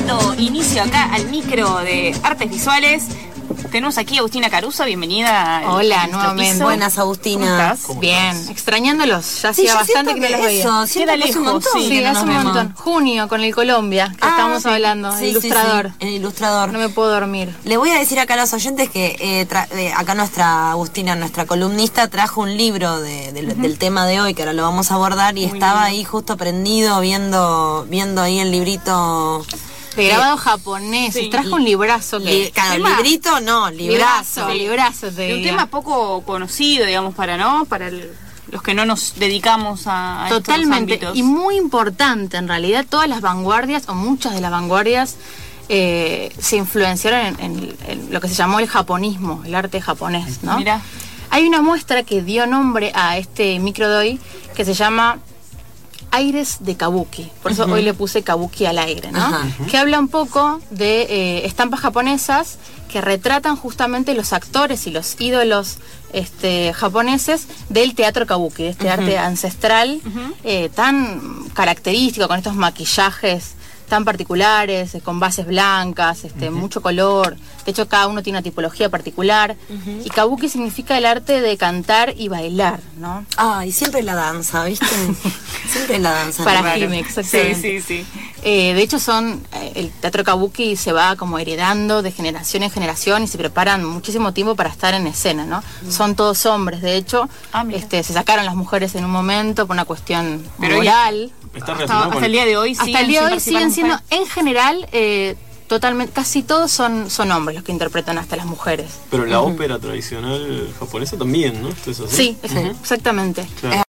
dando inicio acá al micro de artes visuales. Tenemos aquí a Agustina Caruso, bienvenida. Hola, nuevamente. Piso. Buenas, Agustina. ¿Cómo estás? Bien, extrañándolos. Ya hacía bastante que no los veía. Queda lejos, un montón. Sí, hace un montón. Junio, con el Colombia, que estábamos hablando, el ilustrador. Sí, el ilustrador. No me puedo dormir. Le voy a decir acá a los oyentes que acá nuestra Agustina, nuestra columnista, trajo un libro del tema de hoy, que ahora lo vamos a abordar, y estaba ahí justo prendido viendo ahí el librito... De grabado japonés, sí. Trajo un librazo que... Claro, librito no, librazo. Librazo, te De un diría. tema poco conocido, digamos, para los que no nos dedicamos a Totalmente, estos ámbitos. y muy importante en realidad. Todas las vanguardias, o muchas de las vanguardias, se influenciaron en lo que se llamó el japonismo, el arte japonés, ¿no? Mirá. Hay una muestra que dio nombre a este microdoi que se llama Aires de Kabuki, por eso hoy le puse Kabuki al aire, ¿no? Ajá. Que habla un poco de estampas japonesas que retratan justamente los actores y los ídolos japoneses del teatro kabuki, de este arte ancestral tan característico, con estos maquillajes tan particulares, con bases blancas, mucho color. De hecho, cada uno tiene una tipología particular. Y kabuki significa el arte de cantar y bailar, ¿no? Y siempre la danza, ¿viste? Siempre la danza. Para claro. Hime, exactamente. Sí. De hecho, el teatro kabuki se va como heredando de generación en generación y se preparan muchísimo tiempo para estar en escena, ¿no? Son todos hombres, de hecho. Se sacaron las mujeres en un momento por una cuestión moral. Hasta el día de hoy Hasta el día de hoy siguen siendo, en general, totalmente, casi todos son hombres los que interpretan hasta las mujeres. Pero la ópera tradicional japonesa también, ¿no? ¿Esto es así? Sí, exactamente. Claro.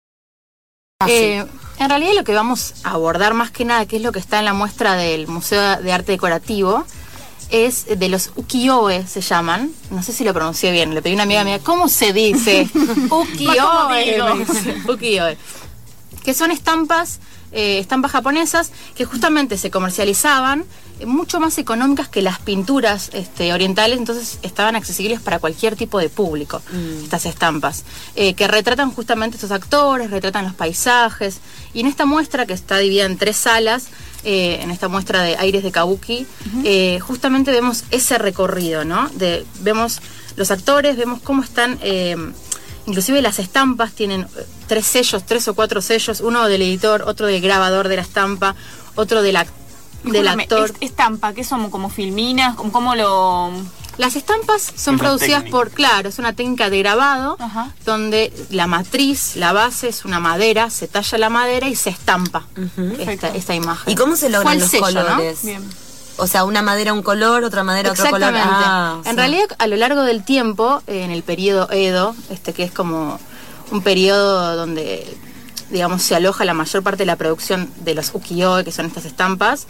En realidad lo que vamos a abordar más que nada, que es lo que está en la muestra del Museo de Arte Decorativo, es de los ukiyo-e, se llaman. No sé si lo pronuncié bien, le pedí a una amiga mía, ¿cómo se dice? Ukiyo-e. Ukiyo-e. Que son estampas japonesas que justamente se comercializaban mucho más económicas que las pinturas orientales, entonces estaban accesibles para cualquier tipo de público, estas estampas, que retratan justamente estos actores, retratan los paisajes, y en esta muestra, que está dividida en 3 salas, en esta muestra de Aires de Kabuki, justamente vemos ese recorrido, ¿no? Vemos los actores, vemos cómo están... inclusive las estampas tienen 3 o 4 sellos, uno del editor, otro del grabador de la estampa, otro del actor. Estampa, que son como filminas, como lo... Las estampas son producidas es una técnica de grabado, donde la matriz, la base es una madera, se talla la madera y se estampa esta imagen. ¿Y cómo se logran los sello, colores? ¿no? Bien. O sea, una madera un color, otra madera otro color. En realidad, a lo largo del tiempo, en el periodo Edo, que es como un periodo donde, digamos, se aloja la mayor parte de la producción de los ukiyo-e, que son estas estampas,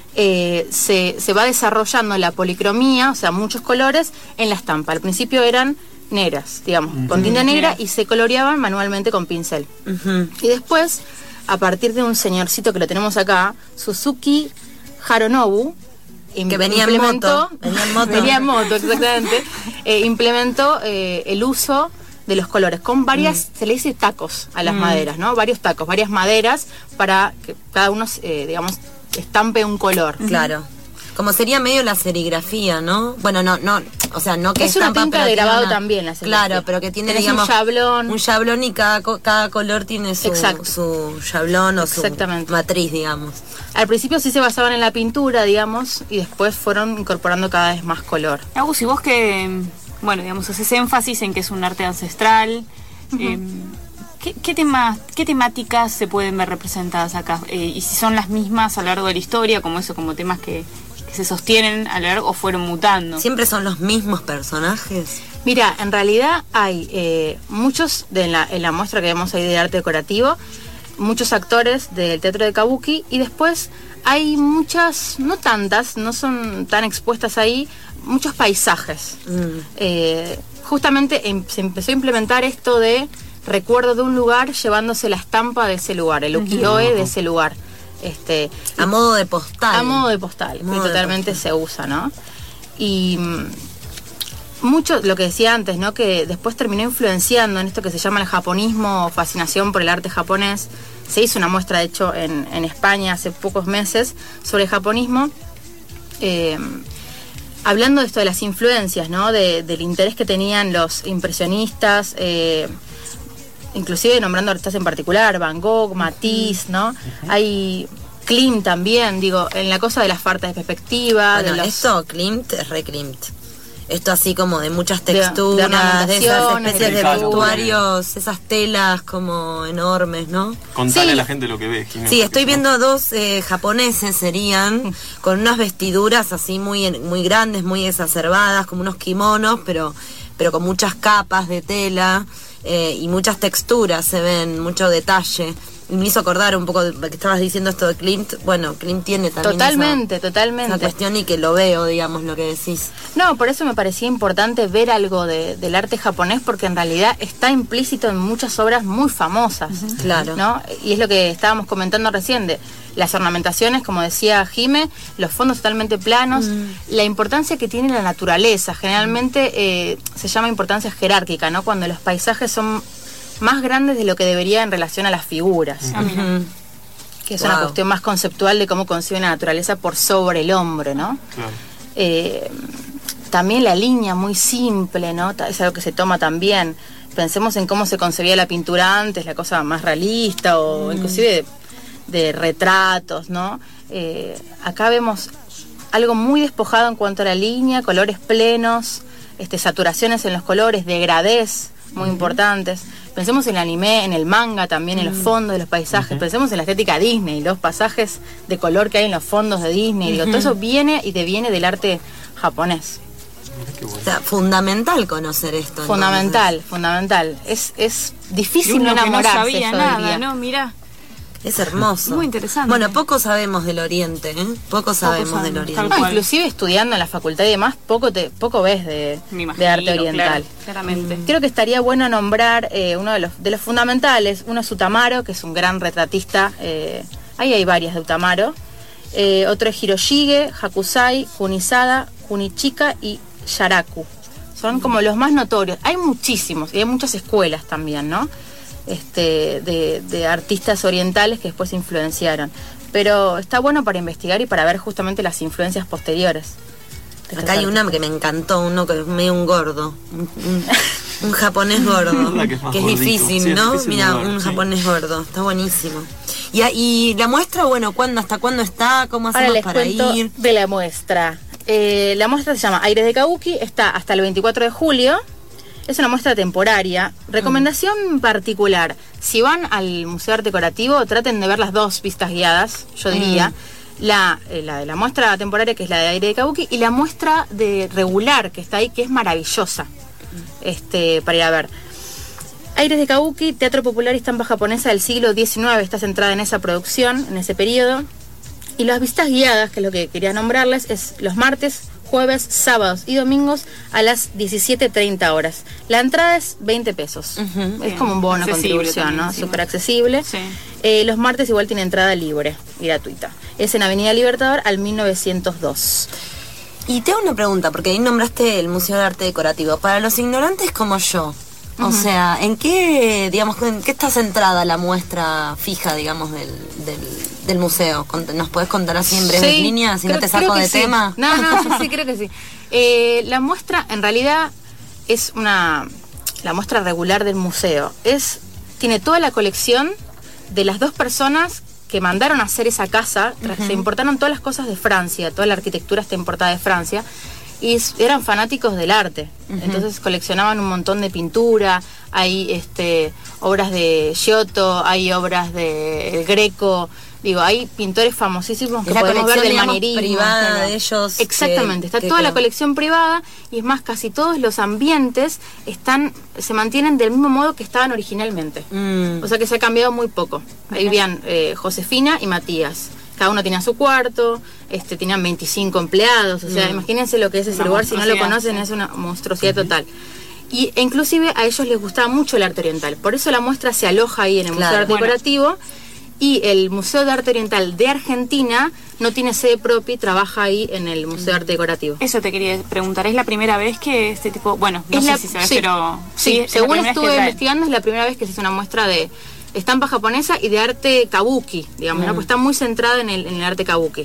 se va desarrollando la policromía, o sea, muchos colores en la estampa. Al principio eran negras, digamos, con tinta negra, y se coloreaban manualmente con pincel. Y después, a partir de un señorcito que lo tenemos acá, Suzuki Harunobu, que venía en moto, exactamente, implementó el uso de los colores con varias, se le dice tacos a las maderas, ¿no? Varios tacos, varias maderas para que cada uno, digamos, estampe un color. Claro. Como sería medio la serigrafía, ¿no? Bueno, no, o sea, no que es una estampa, tinta de grabado también, la serigrafía. Claro, pero que tiene, tenés digamos, un yablón y cada color tiene su yablón o su matriz, digamos. Al principio sí se basaban en la pintura, digamos, y después fueron incorporando cada vez más color. Agus, y vos que, bueno, digamos, haces énfasis en que es un arte ancestral, ¿qué temáticas se pueden ver representadas acá? Y si son las mismas a lo largo de la historia, como temas que se sostienen a lo largo o fueron mutando. ¿Siempre son los mismos personajes? Mira, en realidad hay muchos, en la muestra que vemos ahí de arte decorativo, muchos actores del teatro de Kabuki, y después hay muchas, no tantas, no son tan expuestas ahí, muchos paisajes. Justamente se empezó a implementar esto de recuerdo de un lugar llevándose la estampa de ese lugar, el ukiyo-e de ese lugar. A modo de postal. A modo de postal, que totalmente se usa, ¿no? Y mucho, lo que decía antes, ¿no? Que después terminó influenciando en esto que se llama el japonismo o fascinación por el arte japonés. Se hizo una muestra, de hecho, en España hace pocos meses sobre el japonismo. Hablando de esto de las influencias, ¿no? Del interés que tenían los impresionistas, inclusive nombrando artistas en particular, Van Gogh, Matisse, ¿no? Hay Klimt también, digo, en la cosa de las faltas de perspectiva. Bueno, esto, Klimt es re Klimt. Esto así como de muchas texturas, de esas especies de vestuarios, esas telas como enormes, ¿no? Contale a la gente lo que ves. Sí, estoy viendo dos japoneses serían, con unas vestiduras así muy grandes, muy exacerbadas, como unos kimonos, pero con muchas capas de tela y muchas texturas, se ven, mucho detalle. Y me hizo acordar un poco de lo que estabas diciendo esto de Klimt. Bueno, Klimt tiene también esa cuestión y que lo veo, digamos, lo que decís. No, por eso me parecía importante ver algo del arte japonés, porque en realidad está implícito en muchas obras muy famosas. Claro. ¿No? Y es lo que estábamos comentando recién, de las ornamentaciones, como decía Jime, los fondos totalmente planos, la importancia que tiene la naturaleza. Generalmente se llama importancia jerárquica, ¿no? Cuando los paisajes son más grandes de lo que debería en relación a las figuras, que es una cuestión más conceptual de cómo concibe la naturaleza por sobre el hombre, ¿no? Claro. También la línea muy simple, ¿no? Es algo que se toma también. Pensemos en cómo se concebía la pintura antes, la cosa más realista o inclusive de retratos, ¿no? Acá vemos algo muy despojado en cuanto a la línea, colores plenos, saturaciones en los colores, degradés muy importantes. Pensemos en el anime, en el manga también, en los fondos de los paisajes. Pensemos en la estética Disney, los pasajes de color que hay en los fondos de Disney. Digo, todo eso viene y deviene del arte japonés. O sea, fundamental conocer esto. Fundamental. Es difícil no enamorarse, no sabía yo nada, diría. ¿no? Mirá. Es hermoso. Muy interesante. Bueno, poco sabemos del Oriente, ¿eh? Poco sabemos del Oriente. No, inclusive estudiando en la facultad y demás, poco ves de arte oriental. Claro, claramente. Creo que estaría bueno nombrar uno de los fundamentales. Uno es Utamaro, que es un gran retratista. Ahí hay varias de Utamaro. Otro es Hiroshige, Hakusai, Kunisada, Kunichika y Yaraku. Son como los más notorios. Hay muchísimos y hay muchas escuelas también, ¿no? De artistas orientales que después influenciaron. Pero está bueno para investigar y para ver justamente las influencias posteriores. Acá hay una que me encantó, uno que es medio un gordo, un japonés gordo, que es difícil, sí, ¿no? Mira, un japonés gordo, está buenísimo. Y la muestra, bueno, ¿hasta cuándo está? ¿Cómo hacemos para ir? De la muestra. La muestra se llama Aires de Kabuki, está hasta el 24 de julio. Es una muestra temporaria. Recomendación particular: si van al Museo de Arte Decorativo, traten de ver las dos vistas guiadas, yo diría. La de la muestra temporaria, que es la de Aire de Kabuki, y la muestra de regular, que está ahí, que es maravillosa, para ir a ver. Aires de Kabuki, teatro popular y estampa japonesa del siglo XIX, está centrada en esa producción, en ese periodo. Y las vistas guiadas, que es lo que quería nombrarles, es los martes, jueves, sábados y domingos a las 17:30 horas. La entrada es 20 pesos. Es como un bono contribución, ¿no? Súper accesible. Sí. Los martes igual tiene entrada libre y gratuita. Es en Avenida Libertador al 1902. Y te hago una pregunta, porque ahí nombraste el Museo de Arte Decorativo. Para los ignorantes como yo, o sea, ¿en qué está centrada la muestra fija, digamos, del museo? ¿Nos podés contar así en breves líneas, si no te saco de tema? No, sí, creo que sí. La muestra, en realidad, es la muestra regular del museo. Tiene toda la colección de las dos personas que mandaron a hacer esa casa. Se importaron todas las cosas de Francia, toda la arquitectura está importada de Francia. Y eran fanáticos del arte, entonces coleccionaban un montón de pintura. Hay obras de Giotto, hay obras de El Greco, hay pintores famosísimos que podemos ver del manierismo privada de ellos. Exactamente, está toda la colección privada, y es más, casi todos los ambientes se mantienen del mismo modo que estaban originalmente. O sea que se ha cambiado muy poco. Ahí vivían Josefina y Matías. Cada uno tenía su cuarto, tenían 25 empleados, o sea, imagínense lo que es ese lugar, si no lo conocen, es una monstruosidad total. E inclusive a ellos les gustaba mucho el arte oriental, por eso la muestra se aloja ahí en el Museo de Arte Decorativo, y el Museo de Arte Oriental de Argentina no tiene sede propia y trabaja ahí en el Museo de Arte Decorativo. Eso te quería preguntar, ¿es la primera vez que este tipo, no sé si sabes, pero... Sí, según estuve investigando, es la primera vez que se hace una muestra de estampa japonesa y de arte kabuki, digamos, ¿no? Pues está muy centrada en el arte kabuki.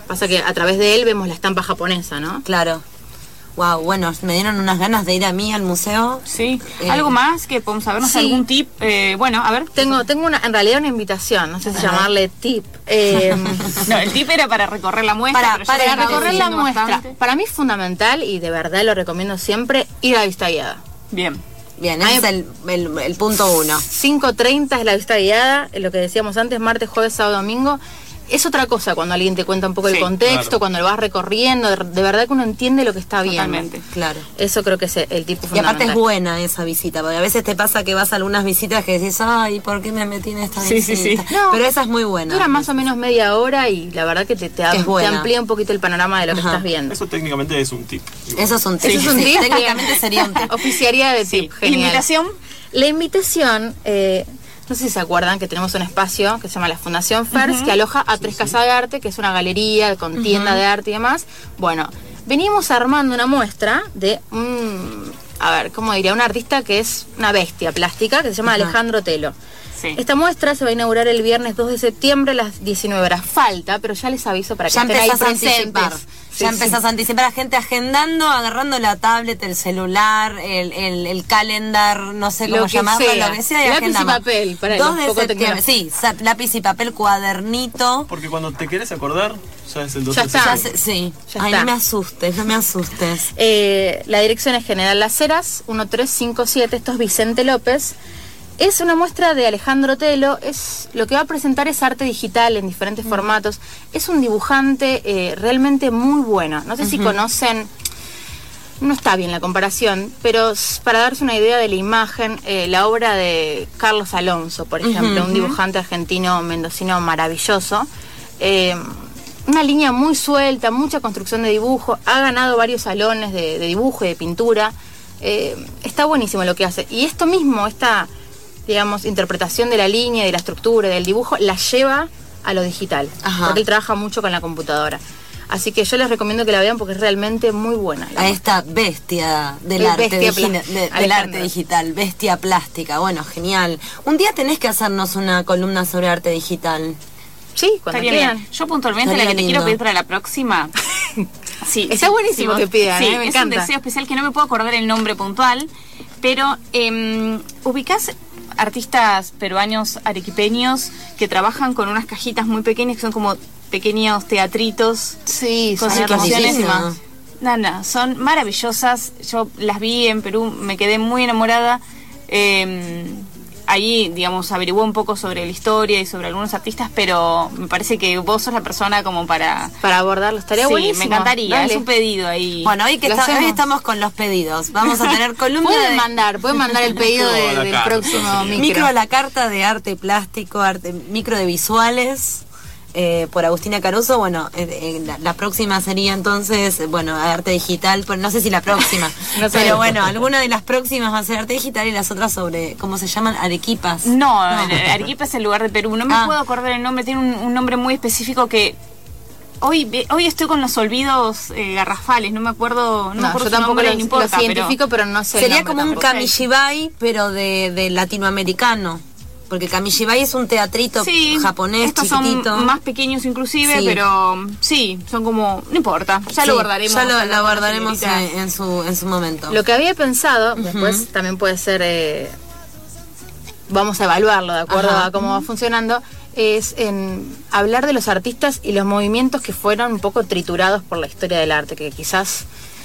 Pasa que a través de él vemos la estampa japonesa, ¿no? Claro. Wow, bueno, me dieron unas ganas de ir a mí al museo. Sí. ¿Algo más que podemos sabernos? Sí. ¿Algún tip? Bueno, a ver. Tengo en realidad una invitación, no sé si llamarle tip. No, el tip era para recorrer la muestra. Para recorrer la muestra. Para mí es fundamental, y de verdad lo recomiendo siempre, ir a la vista guiada. Bien. Bien, ese es el punto 1. 5:30 es la vista guiada, lo que decíamos antes, martes, jueves, sábado, domingo. Es otra cosa cuando alguien te cuenta un poco el contexto, claro. Cuando lo vas recorriendo, de verdad que uno entiende lo que está viendo. Totalmente. Claro. Eso creo que es el tipo fundamental. Y aparte es buena esa visita, porque a veces te pasa que vas a algunas visitas que decís, ay, ¿por qué me metí en esta visita? Sí. No, pero esa es muy buena. Dura más o menos media hora y la verdad que te amplía un poquito el panorama de lo que estás viendo. Eso técnicamente es un tip. Eso es un tip. Eso es un tip. Técnicamente sería un tip. Oficiaría de tip. Genial. ¿Invitación? La invitación... no sé si se acuerdan que tenemos un espacio que se llama la Fundación FERS, que aloja a Tres Casas de Arte, que es una galería con tienda de arte y demás. Bueno, venimos armando una muestra de ¿cómo diría? Un artista que es una bestia plástica, que se llama Alejandro Telo. Sí. Esta muestra se va a inaugurar el viernes 2 de septiembre a las 19 horas. Falta, pero ya les aviso para que estén ahí presentes. Ya empezás a anticipar, a gente agendando, agarrando la tablet, el celular, el calendar, no sé cómo llamarlo, lo que sea, y lápiz y papel, para 2 de septiembre, sí, lápiz y papel, cuadernito. Porque cuando te querés acordar, ya es el 2 de septiembre. Sí, ay, no me asustes. La dirección es General Las Heras, 1357, esto es Vicente López. Es una muestra de Alejandro Telo, lo que va a presentar es arte digital en diferentes formatos. Es un dibujante realmente muy bueno. No sé si conocen, no está bien la comparación, pero para darse una idea de la imagen, la obra de Carlos Alonso, por ejemplo, un dibujante argentino mendocino maravilloso. Una línea muy suelta, mucha construcción de dibujo, ha ganado varios salones de dibujo y de pintura. Está buenísimo lo que hace. Y esto mismo, esta... digamos, interpretación de la línea, de la estructura, del dibujo, la lleva a lo digital. Porque él trabaja mucho con la computadora. Así que yo les recomiendo que la vean porque es realmente muy buena. A esta bestia del arte digital, bestia plástica. Bueno, genial. Un día tenés que hacernos una columna sobre arte digital. Sí, cuando quieran. Yo puntualmente la que te quiero pedir para la próxima... Sí, está buenísimo que pidan, me encanta. Es un deseo especial que no me puedo acordar el nombre puntual, pero ubicás artistas peruanos arequipeños que trabajan con unas cajitas muy pequeñas que son como pequeños teatritos. Sí, con situaciones y más. Son maravillosas. Yo las vi en Perú, me quedé muy enamorada. Allí, digamos, averigué un poco sobre la historia y sobre algunos artistas, pero me parece que vos sos la persona como para abordarlo. Estaría buenísimo. Me encantaría. Dale. Es un pedido ahí. Bueno, hoy estamos con los pedidos. Vamos a tener columna. Pueden mandar el pedido del próximo micro a la carta de arte plástico, micro de visuales. Por Agustina Caruso. Bueno, la próxima sería entonces, arte digital, pero no sé si la próxima, pero bueno, alguna de las próximas va a ser arte digital y las otras sobre, ¿cómo se llaman? Arequipas. No. Arequipa es el lugar de Perú, no me puedo acordar el nombre, tiene un nombre muy específico que hoy estoy con los olvidos garrafales, no me acuerdo, yo tampoco lo científico, pero no sé. Sería como un kamishibai, pero de latinoamericano. Porque Kamishibai es un teatrito japonés estos chiquitito. Son más pequeños inclusive, pero son como... No importa, ya lo guardaremos. Ya lo guardaremos en su momento. Lo que había pensado, después también puede ser... vamos a evaluarlo de acuerdo a cómo va funcionando, es en hablar de los artistas y los movimientos que fueron un poco triturados por la historia del arte, que quizás...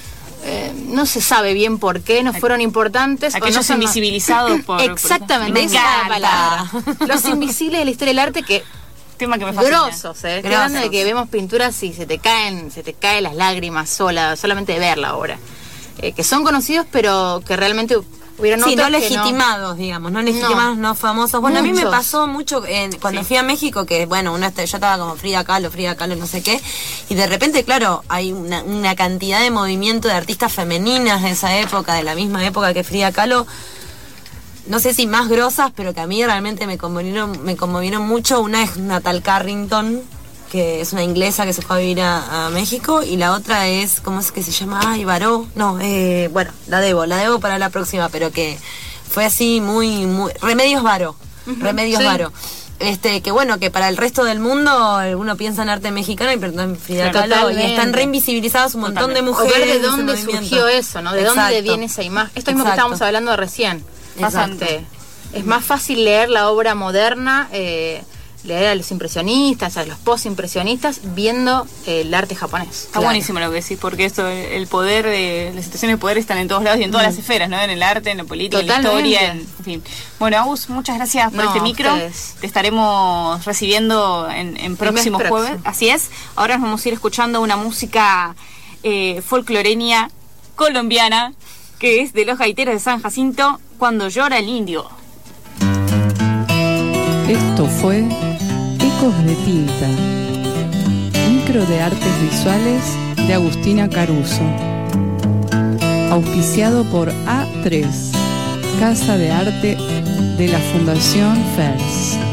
no se sabe bien por qué, no fueron importantes. Aquellos invisibilizados por... Exactamente, esa es la palabra. Los invisibles de la historia del arte que... Tema que me fascina. Grosos, Estoy hablando de que vemos pinturas y se te caen las lágrimas solamente de ver la obra. Que son conocidos, pero que realmente... hubieron otros no legitimados, digamos, no legitimados, no famosos. Bueno, muchos. A mí me pasó mucho cuando fui a México, que yo estaba como Frida Kahlo, no sé qué, y de repente, claro, hay una cantidad de movimiento de artistas femeninas de esa época, de la misma época que Frida Kahlo, no sé si más grosas, pero que a mí realmente me conmovieron mucho. Una es Natal Carrington, que es una inglesa que se fue a vivir a México, y la otra es, ¿cómo es que se llama? Baró. No, la debo para la próxima, pero que fue así muy Remedios Varo. que bueno, que para el resto del mundo uno piensa en arte mexicano y perdón, Frida Claro, Kahlo, y totalmente. están reinvisibilizadas un montón de O mujeres. ver de ese dónde movimiento. surgió eso, ¿no? De dónde Exacto. viene esa imagen. Esto mismo que Exacto. estábamos hablando de recién. Exacto. Es más fácil leer la obra moderna, leer a los impresionistas, a los postimpresionistas, viendo el arte japonés. Está buenísimo lo que decís, porque esto, el poder, las situaciones de poder están en todos lados y en todas las esferas, ¿no? En el arte, en la política, Totalmente. en la historia, en fin. Bueno, Agus, muchas gracias por No, este micro. ustedes. Te estaremos recibiendo en próximos próximo. jueves. Así es. Ahora nos vamos a ir escuchando una música folcloreña colombiana, que es de los gaiteros de San Jacinto, Cuando llora el indio. Esto fue Ecos de Tinta, micro de artes visuales de Agustina Caruso, auspiciado por A3, Casa de Arte de la Fundación FERS.